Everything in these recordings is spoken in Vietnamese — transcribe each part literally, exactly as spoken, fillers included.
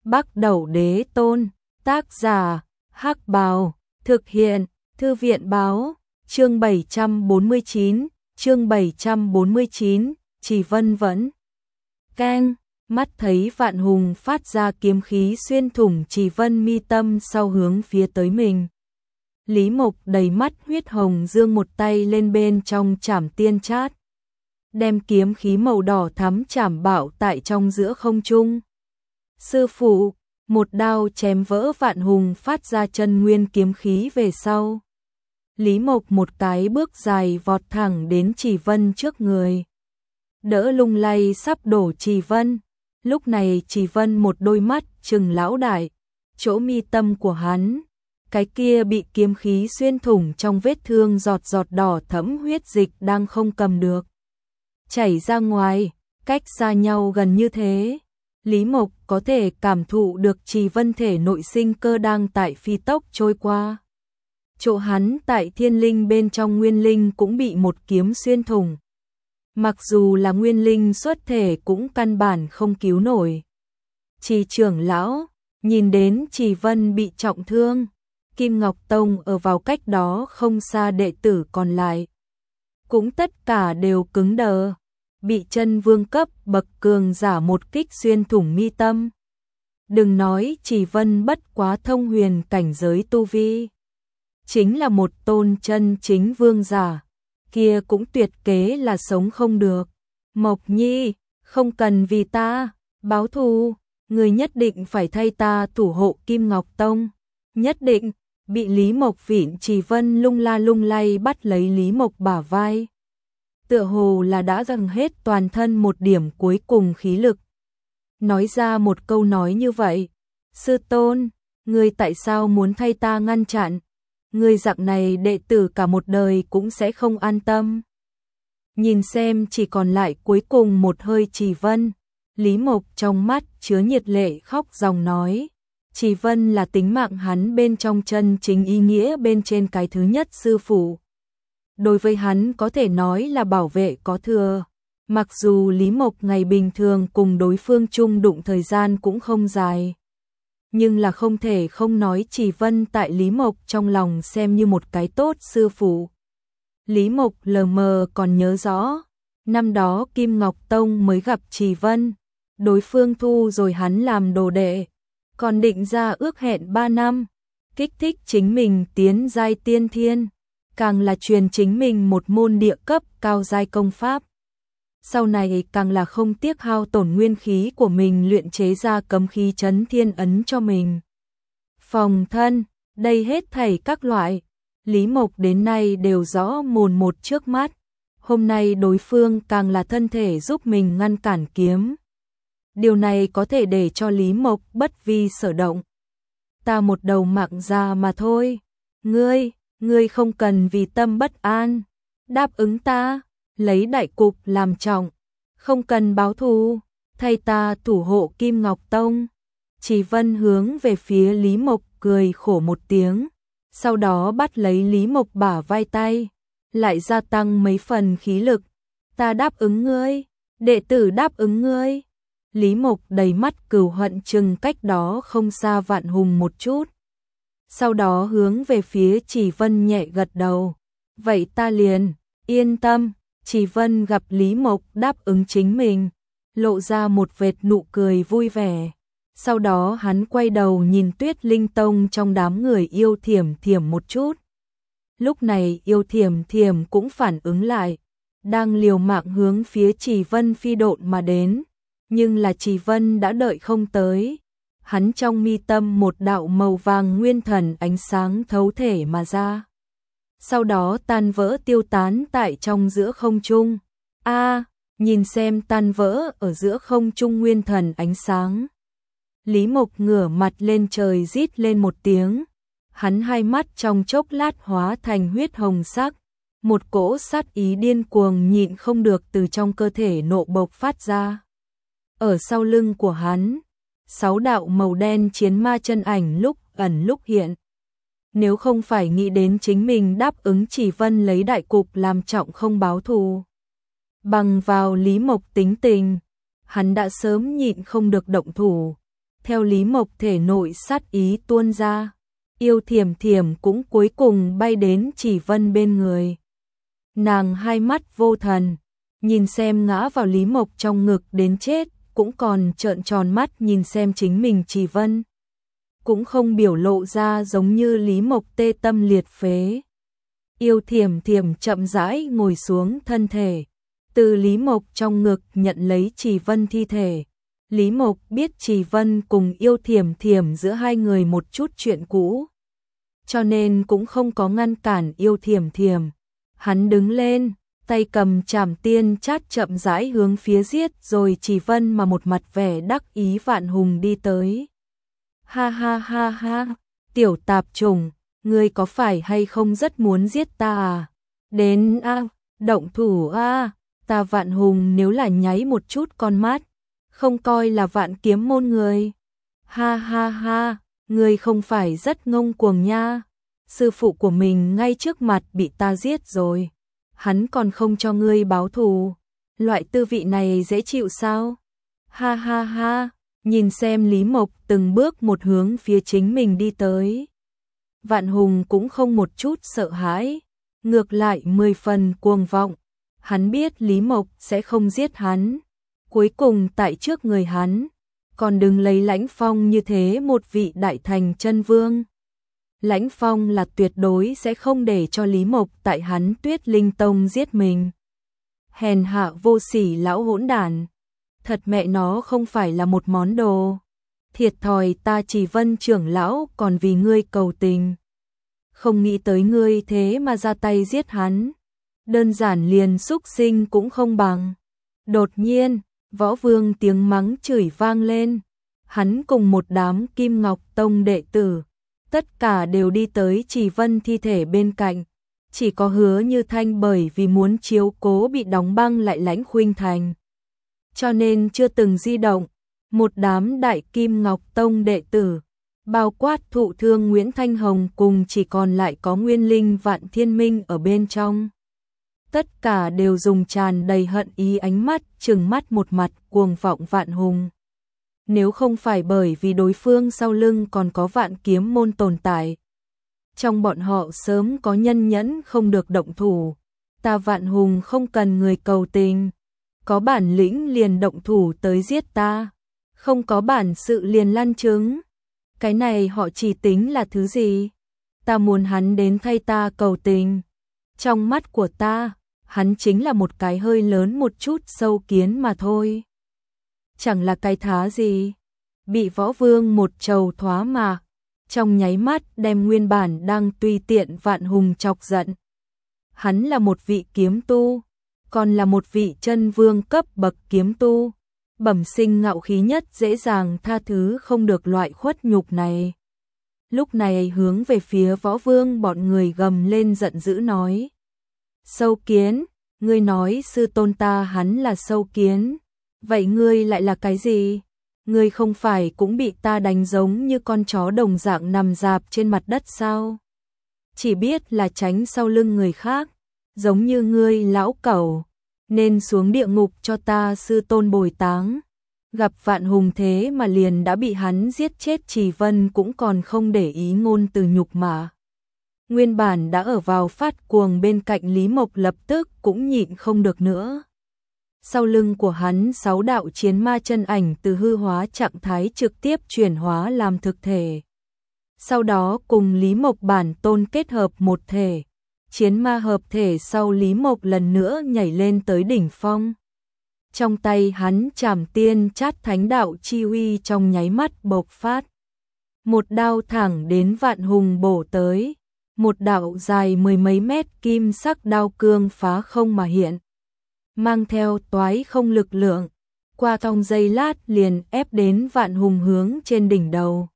Bắc Đẩu Đế Tôn, tác giả, Hắc Bào, thực hiện, Thư viện Báo, chương bảy trăm bốn mươi chín, chương bảy trăm bốn mươi chín, Trì Vân vẫn canh, mắt thấy Vạn Hùng phát ra kiếm khí xuyên thủng Trì Vân mi tâm sau hướng phía tới mình. Lý Mộc đầy mắt huyết hồng giương một tay lên bên trong trảm tiên chát, đem kiếm khí màu đỏ thắm chảm bạo tại trong giữa không trung. Sư phụ, một đao chém vỡ Vạn Hùng phát ra chân nguyên kiếm khí về sau. Lý Mộc một cái bước dài vọt thẳng đến Trì Vân trước người, đỡ lung lay sắp đổ Trì Vân. Lúc này Trì Vân một đôi mắt trừng lão đại, chỗ mi tâm của hắn, cái kia bị kiếm khí xuyên thủng trong vết thương giọt giọt đỏ thẫm huyết dịch đang không cầm được chảy ra ngoài, cách xa nhau gần như thế. Lý Mộc có thể cảm thụ được Trì Vân thể nội sinh cơ đang tại phi tốc trôi qua. Chỗ hắn tại thiên linh bên trong nguyên linh cũng bị một kiếm xuyên thủng. Mặc dù là nguyên linh xuất thể cũng căn bản không cứu nổi. Trì trưởng lão, nhìn đến Trì Vân bị trọng thương, Kim Ngọc Tông ở vào cách đó không xa đệ tử còn lại cũng tất cả đều cứng đờ, bị chân vương cấp bậc cường giả một kích xuyên thủng mi tâm. Đừng nói Trì Vân bất quá thông huyền cảnh giới tu vi, chính là một tôn chân chính vương giả, kia cũng tuyệt kế là sống không được. Mộc Nhi, không cần vì ta báo thù, người nhất định phải thay ta thủ hộ Kim Ngọc Tông, nhất định. Bị Lý Mộc vịn Trì Vân lung la lung lay bắt lấy Lý Mộc bả vai, tựa hồ là đã dâng hết toàn thân một điểm cuối cùng khí lực. Nói ra một câu nói như vậy, sư tôn, ngươi tại sao muốn thay ta ngăn chặn? Ngươi dạng này đệ tử cả một đời cũng sẽ không an tâm. Nhìn xem chỉ còn lại cuối cùng một hơi Trì Vân, Lý Mộc trong mắt chứa nhiệt lệ khóc ròng nói. Trì Vân là tính mạng hắn bên trong chân chính ý nghĩa bên trên cái thứ nhất sư phụ. Đối với hắn có thể nói là bảo vệ có thừa. Mặc dù Lý Mộc ngày bình thường cùng đối phương chung đụng thời gian cũng không dài, nhưng là không thể không nói Trì Vân tại Lý Mộc trong lòng xem như một cái tốt sư phụ. Lý Mộc lờ mờ còn nhớ rõ, năm đó Kim Ngọc Tông mới gặp Trì Vân, đối phương thu rồi hắn làm đồ đệ, còn định ra ước hẹn ba năm, kích thích chính mình tiến giai tiên thiên, càng là truyền chính mình một môn địa cấp cao giai công pháp. Sau này càng là không tiếc hao tổn nguyên khí của mình luyện chế ra cấm khí chấn thiên ấn cho mình. Phòng thân, đây hết thảy các loại, Lý Mộc đến nay đều rõ mồn một trước mắt. Hôm nay đối phương càng là thân thể giúp mình ngăn cản kiếm. Điều này có thể để cho Lý Mộc bất vi sở động. Ta một đầu mạng già mà thôi. Ngươi, ngươi không cần vì tâm bất an. Đáp ứng ta, lấy đại cục làm trọng. Không cần báo thù, thay ta thủ hộ Kim Ngọc Tông. Trì Vân hướng về phía Lý Mộc cười khổ một tiếng. Sau đó bắt lấy Lý Mộc bả vai tay, lại gia tăng mấy phần khí lực. Ta đáp ứng ngươi, đệ tử đáp ứng ngươi. Lý Mộc đầy mắt cừu hận chừng cách đó không xa Vạn Hùng một chút. Sau đó hướng về phía Trì Vân nhẹ gật đầu. Vậy ta liền, yên tâm. Trì Vân gặp Lý Mộc đáp ứng chính mình, lộ ra một vệt nụ cười vui vẻ. Sau đó hắn quay đầu nhìn Tuyết Linh Tông trong đám người Yêu Thiểm Thiểm một chút. Lúc này Yêu Thiểm Thiểm cũng phản ứng lại, đang liều mạng hướng phía Trì Vân phi độn mà đến. Nhưng là Trì Vân đã đợi không tới, hắn trong mi tâm một đạo màu vàng nguyên thần ánh sáng thấu thể mà ra. Sau đó tan vỡ tiêu tán tại trong giữa không trung. A, nhìn xem tan vỡ ở giữa không trung nguyên thần ánh sáng. Lý Mộc ngửa mặt lên trời rít lên một tiếng. Hắn hai mắt trong chốc lát hóa thành huyết hồng sắc. Một cỗ sát ý điên cuồng nhịn không được từ trong cơ thể nộ bộc phát ra. Ở sau lưng của hắn, sáu đạo màu đen chiến ma chân ảnh lúc ẩn lúc hiện. Nếu không phải nghĩ đến chính mình đáp ứng Trì Vân lấy đại cục làm trọng không báo thù, bằng vào Lý Mộc tính tình, hắn đã sớm nhịn không được động thủ. theo Lý Mộc thể nội sát ý tuôn ra. Yêu Thiểm Thiểm cũng cuối cùng bay đến Chỉ Vân bên người. Nàng hai mắt vô thần, nhìn xem ngã vào Lý Mộc trong ngực đến chết, cũng còn trợn tròn mắt nhìn xem chính mình Chỉ Vân. Cũng không biểu lộ ra giống như Lý Mộc tê tâm liệt phế. Yêu Thiểm Thiểm chậm rãi ngồi xuống thân thể, từ Lý Mộc trong ngực nhận lấy Chỉ Vân thi thể. Lý Mộc biết Chỉ Vân cùng Yêu Thiểm Thiểm giữa hai người một chút chuyện cũ, cho nên cũng không có ngăn cản Yêu Thiểm Thiểm. Hắn đứng lên, tay cầm Trảm Tiên Chát chậm rãi hướng phía giết rồi Chỉ Vân mà một mặt vẻ đắc ý Vạn Hùng đi tới. Ha ha ha ha, tiểu tạp trùng, ngươi có phải hay không rất muốn giết ta à? Đến a, à, động thủ a, à, ta Vạn Hùng nếu là nháy một chút con mắt, không coi là Vạn Kiếm môn người. Ha ha ha, ngươi không phải rất ngông cuồng nha. Sư phụ của mình ngay trước mặt bị ta giết rồi, hắn còn không cho ngươi báo thù, loại tư vị này dễ chịu sao? Ha ha ha, nhìn xem Lý Mộc từng bước một hướng phía chính mình đi tới. Vạn Hùng cũng không một chút sợ hãi, ngược lại mười phần cuồng vọng. Hắn biết Lý Mộc sẽ không giết hắn, cuối cùng tại trước người hắn còn đừng lấy Lãnh Phong như thế một vị đại thành chân vương. Lãnh Phong là tuyệt đối sẽ không để cho Lý Mộc tại hắn Tuyết Linh Tông giết mình. Hèn hạ vô sỉ lão hỗn đản, thật mẹ nó không phải là một món đồ. Thiệt thòi ta Chỉ Vân trưởng lão còn vì ngươi cầu tình, không nghĩ tới ngươi thế mà ra tay giết hắn, đơn giản liền xúc sinh cũng không bằng. Đột nhiên, Võ Vương tiếng mắng chửi vang lên, hắn cùng một đám Kim Ngọc Tông đệ tử, tất cả đều đi tới Chỉ Vân thi thể bên cạnh, chỉ có Hứa Như Thanh bởi vì muốn chiếu cố bị đóng băng lại Lãnh Khuynh Thành, cho nên chưa từng di động. Một đám đại Kim Ngọc Tông đệ tử, bao quát thụ thương Nguyễn Thanh Hồng cùng chỉ còn lại có Nguyên Linh Vạn Thiên Minh ở bên trong. Tất cả đều dùng tràn đầy hận ý ánh mắt trừng mắt một mặt cuồng vọng Vạn Hùng. Nếu không phải bởi vì đối phương sau lưng còn có Vạn Kiếm môn tồn tại, trong bọn họ sớm có nhân nhẫn không được động thủ. Ta Vạn Hùng không cần người cầu tình, có bản lĩnh liền động thủ tới giết ta, không có bản sự liền lăn trứng. Cái này họ chỉ tính là thứ gì? Ta muốn hắn đến thay ta cầu tình. Trong mắt của ta, hắn chính là một cái hơi lớn một chút sâu kiến mà thôi. Chẳng là cái thá gì. Bị Võ Vương một trầu thoá mạc, trong nháy mắt đem nguyên bản đang tùy tiện Vạn Hùng chọc giận. Hắn là một vị kiếm tu, còn là một vị chân vương cấp bậc kiếm tu, bẩm sinh ngạo khí nhất dễ dàng tha thứ không được loại khuất nhục này. Lúc này hướng về phía Võ Vương bọn người gầm lên giận dữ nói: Sâu kiến, ngươi nói sư tôn ta hắn là sâu kiến, vậy ngươi lại là cái gì? Ngươi không phải cũng bị ta đánh giống như con chó đồng dạng nằm rạp trên mặt đất sao? Chỉ biết là tránh sau lưng người khác, giống như ngươi lão cẩu, nên xuống địa ngục cho ta sư tôn bồi táng. Gặp Vạn Hùng thế mà liền đã bị hắn giết chết, Chỉ Vân cũng còn không để ý ngôn từ nhục mạ. Nguyên bản đã ở vào phát cuồng bên cạnh Lý Mộc lập tức cũng nhịn không được nữa. Sau lưng của hắn sáu đạo chiến ma chân ảnh từ hư hóa trạng thái trực tiếp chuyển hóa làm thực thể. Sau đó cùng Lý Mộc bản tôn kết hợp một thể. Chiến ma hợp thể sau Lý Mộc lần nữa nhảy lên tới đỉnh phong. Trong tay hắn Trảm Tiên Chát thánh đạo chi uy trong nháy mắt bộc phát. Một đao thẳng đến Vạn Hùng bổ tới. Một đạo dài mười mấy mét kim sắc đao cương phá không mà hiện, mang theo toái không lực lượng, qua trong giây lát liền ép đến Vạn Hùng hướng trên đỉnh đầu.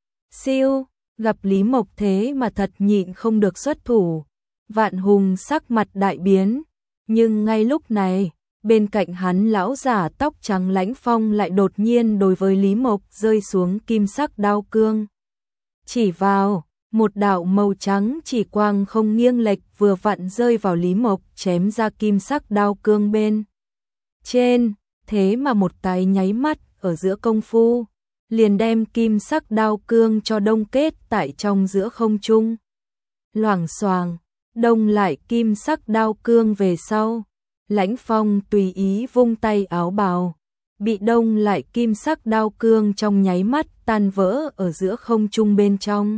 Siêu, gặp Lý Mộc thế mà thật nhịn không được xuất thủ, Vạn Hùng sắc mặt đại biến, nhưng ngay lúc này, bên cạnh hắn lão giả tóc trắng Lãnh Phong lại đột nhiên đối với Lý Mộc rơi xuống kim sắc đao cương. Chỉ vào, một đạo màu trắng chỉ quang không nghiêng lệch vừa vặn rơi vào Lý Mộc chém ra kim sắc đao cương bên trên, thế mà một cái nháy mắt ở giữa công phu, liền đem kim sắc đao cương cho đông kết tại trong giữa không trung. Loảng xoảng, đông lại kim sắc đao cương về sau, Lãnh Phong tùy ý vung tay áo bào, bị đông lại kim sắc đao cương trong nháy mắt tan vỡ ở giữa không trung bên trong.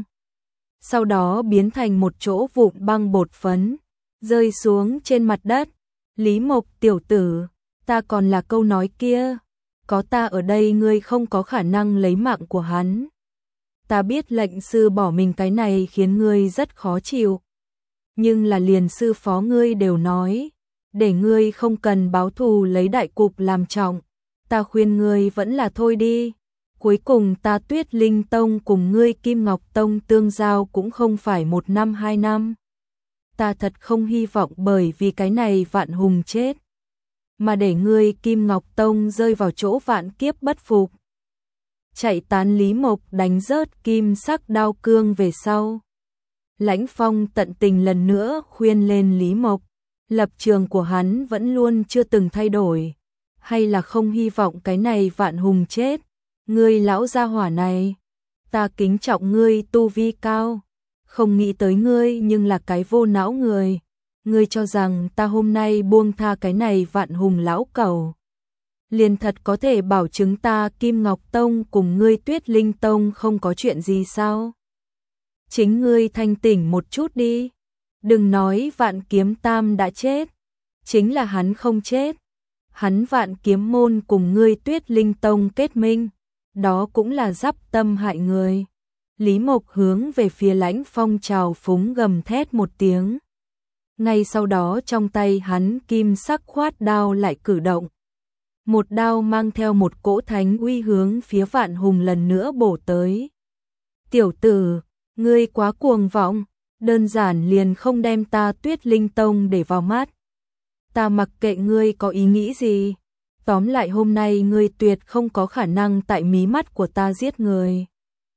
Sau đó biến thành một chỗ vụn băng bột phấn, rơi xuống trên mặt đất. Lý Mộc tiểu tử, ta còn là câu nói kia, có ta ở đây ngươi không có khả năng lấy mạng của hắn. Ta biết lệnh sư bỏ mình cái này khiến ngươi rất khó chịu, nhưng là liền sư phó ngươi đều nói, để ngươi không cần báo thù lấy đại cục làm trọng, ta khuyên ngươi vẫn là thôi đi. Cuối cùng ta Tuyết Linh Tông cùng ngươi Kim Ngọc Tông tương giao cũng không phải một năm hai năm. Ta thật không hy vọng bởi vì cái này Vạn Hùng chết, mà để ngươi Kim Ngọc Tông rơi vào chỗ vạn kiếp bất phục. Chạy tán Lý Mộc đánh rớt kim sắc đao cương về sau. Lãnh Phong tận tình lần nữa khuyên lên Lý Mộc, lập trường của hắn vẫn luôn chưa từng thay đổi, hay là không hy vọng cái này Vạn Hùng chết. Ngươi lão gia hỏa này, ta kính trọng ngươi tu vi cao, không nghĩ tới ngươi nhưng là cái vô não người. Ngươi cho rằng ta hôm nay buông tha cái này Vạn Hùng lão cẩu, liền thật có thể bảo chứng ta Kim Ngọc Tông cùng ngươi Tuyết Linh Tông không có chuyện gì sao? Chính ngươi thanh tỉnh một chút đi, đừng nói Vạn Kiếm Tam đã chết, chính là hắn không chết, hắn Vạn Kiếm Môn cùng ngươi Tuyết Linh Tông kết minh, đó cũng là giáp tâm hại người. Lý Mộc hướng về phía Lãnh Phong trào phúng gầm thét một tiếng. Ngay sau đó trong tay hắn kim sắc khoát đao lại cử động. Một đao mang theo một cỗ thánh uy hướng phía Vạn Hùng lần nữa bổ tới. Tiểu tử, ngươi quá cuồng vọng, đơn giản liền không đem ta Tuyết Linh Tông để vào mắt. Ta mặc kệ ngươi có ý nghĩ gì, tóm lại hôm nay ngươi tuyệt không có khả năng tại mí mắt của ta giết người.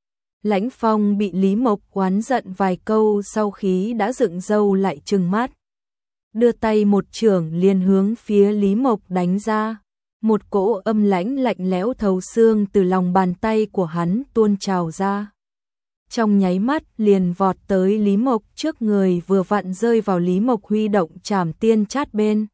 Lãnh Phong bị Lý Mộc oán giận vài câu sau khí đã dựng râu lại trừng mắt. Đưa tay một chưởng liền hướng phía Lý Mộc đánh ra. Một cỗ âm lãnh lạnh lẽo thấu xương từ lòng bàn tay của hắn tuôn trào ra. Trong nháy mắt liền vọt tới Lý Mộc trước người, vừa vặn rơi vào Lý Mộc huy động trảm tiên chát bên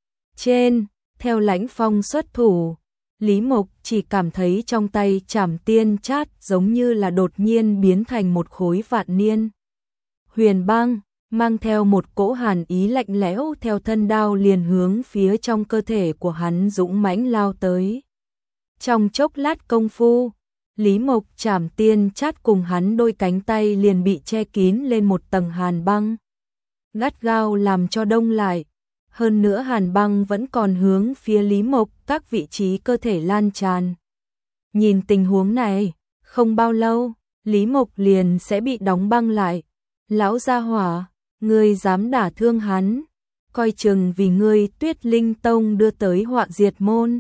trên. Theo Lãnh Phong xuất thủ, Lý Mộc chỉ cảm thấy trong tay trảm tiên chát giống như là đột nhiên biến thành một khối vạn niên huyền băng, mang theo một cỗ hàn ý lạnh lẽo theo thân đao liền hướng phía trong cơ thể của hắn dũng mãnh lao tới. Trong chốc lát công phu, Lý Mộc trảm tiên chát cùng hắn đôi cánh tay liền bị che kín lên một tầng hàn băng, gắt gao làm cho đông lại. Hơn nữa hàn băng vẫn còn hướng phía Lý Mộc các vị trí cơ thể lan tràn. Nhìn tình huống này, không bao lâu, Lý Mộc liền sẽ bị đóng băng lại. Lão gia hỏa, ngươi dám đả thương hắn, coi chừng vì ngươi Tuyết Linh Tông đưa tới họa diệt môn.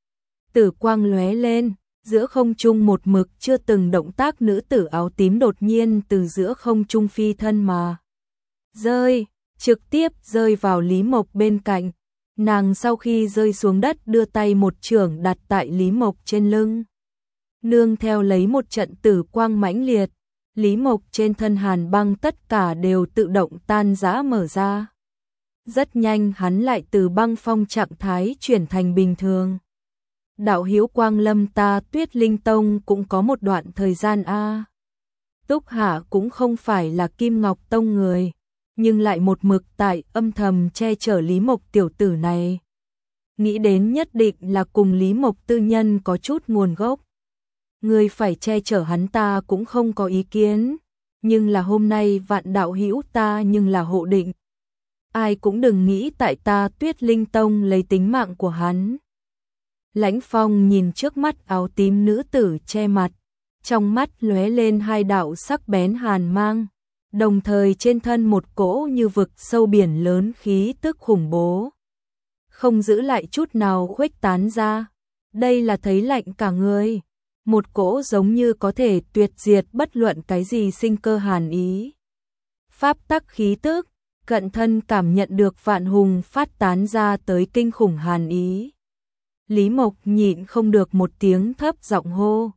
Tử quang lóe lên, giữa không trung một mực chưa từng động tác nữ tử áo tím đột nhiên từ giữa không trung phi thân mà rơi, trực tiếp rơi vào Lý Mộc bên cạnh. Nàng sau khi rơi xuống đất đưa tay một chưởng đặt tại Lý Mộc trên lưng. Nương theo lấy một trận tử quang mãnh liệt, Lý Mộc trên thân hàn băng tất cả đều tự động tan rã mở ra. Rất nhanh hắn lại từ băng phong trạng thái chuyển thành bình thường. Đạo hữu Quang Lâm, ta Tuyết Linh Tông cũng có một đoạn thời gian a. Túc Hạ cũng không phải là Kim Ngọc Tông người, nhưng lại một mực tại âm thầm che chở Lý Mộc tiểu tử này. Nghĩ đến nhất định là cùng Lý Mộc tư nhân có chút nguồn gốc. Người phải che chở hắn ta cũng không có ý kiến, nhưng là hôm nay Vạn đạo hữu ta nhưng là hộ định. Ai cũng đừng nghĩ tại ta Tuyết Linh Tông lấy tính mạng của hắn. Lãnh Phong nhìn trước mắt áo tím nữ tử che mặt, trong mắt lóe lên hai đạo sắc bén hàn mang, đồng thời trên thân một cỗ như vực sâu biển lớn khí tức khủng bố, không giữ lại chút nào khuếch tán ra. Đây là thấy lạnh cả người, một cỗ giống như có thể tuyệt diệt bất luận cái gì sinh cơ hàn ý. Pháp tắc khí tức, cận thân cảm nhận được Vạn Hùng phát tán ra tới kinh khủng hàn ý. Lý Mộc nhịn không được một tiếng thấp giọng hô.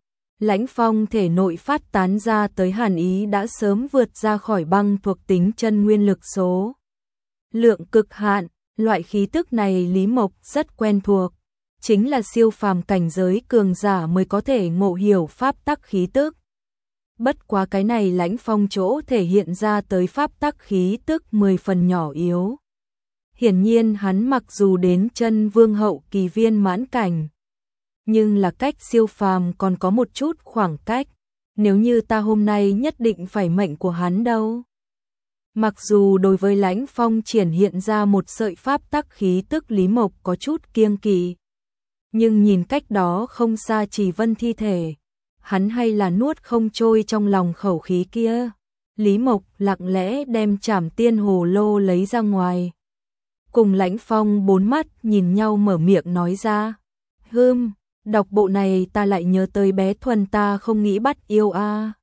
Lãnh Phong thể nội phát tán ra tới hàn ý đã sớm vượt ra khỏi băng thuộc tính chân nguyên lực số lượng cực hạn, loại khí tức này Lý Mộc rất quen thuộc, chính là siêu phàm cảnh giới cường giả mới có thể ngộ hiểu pháp tắc khí tức. Bất quá cái này Lãnh Phong chỗ thể hiện ra tới pháp tắc khí tức mười phần nhỏ yếu. Hiển nhiên hắn mặc dù đến chân vương hậu kỳ viên mãn cảnh, nhưng là cách siêu phàm còn có một chút khoảng cách, nếu như ta hôm nay nhất định phải mệnh của hắn đâu. Mặc dù đối với Lãnh Phong triển hiện ra một sợi pháp tắc khí tức Lý Mộc có chút kiêng kỵ, nhưng nhìn cách đó không xa Chỉ Vân thi thể, hắn hay là nuốt không trôi trong lòng khẩu khí kia. Lý Mộc lặng lẽ đem Trảm Tiên Hồ Lô lấy ra ngoài, cùng Lãnh Phong bốn mắt nhìn nhau mở miệng nói ra, hừm, đọc bộ này ta lại nhớ tới bé Thuần ta không nghĩ bắt yêu a.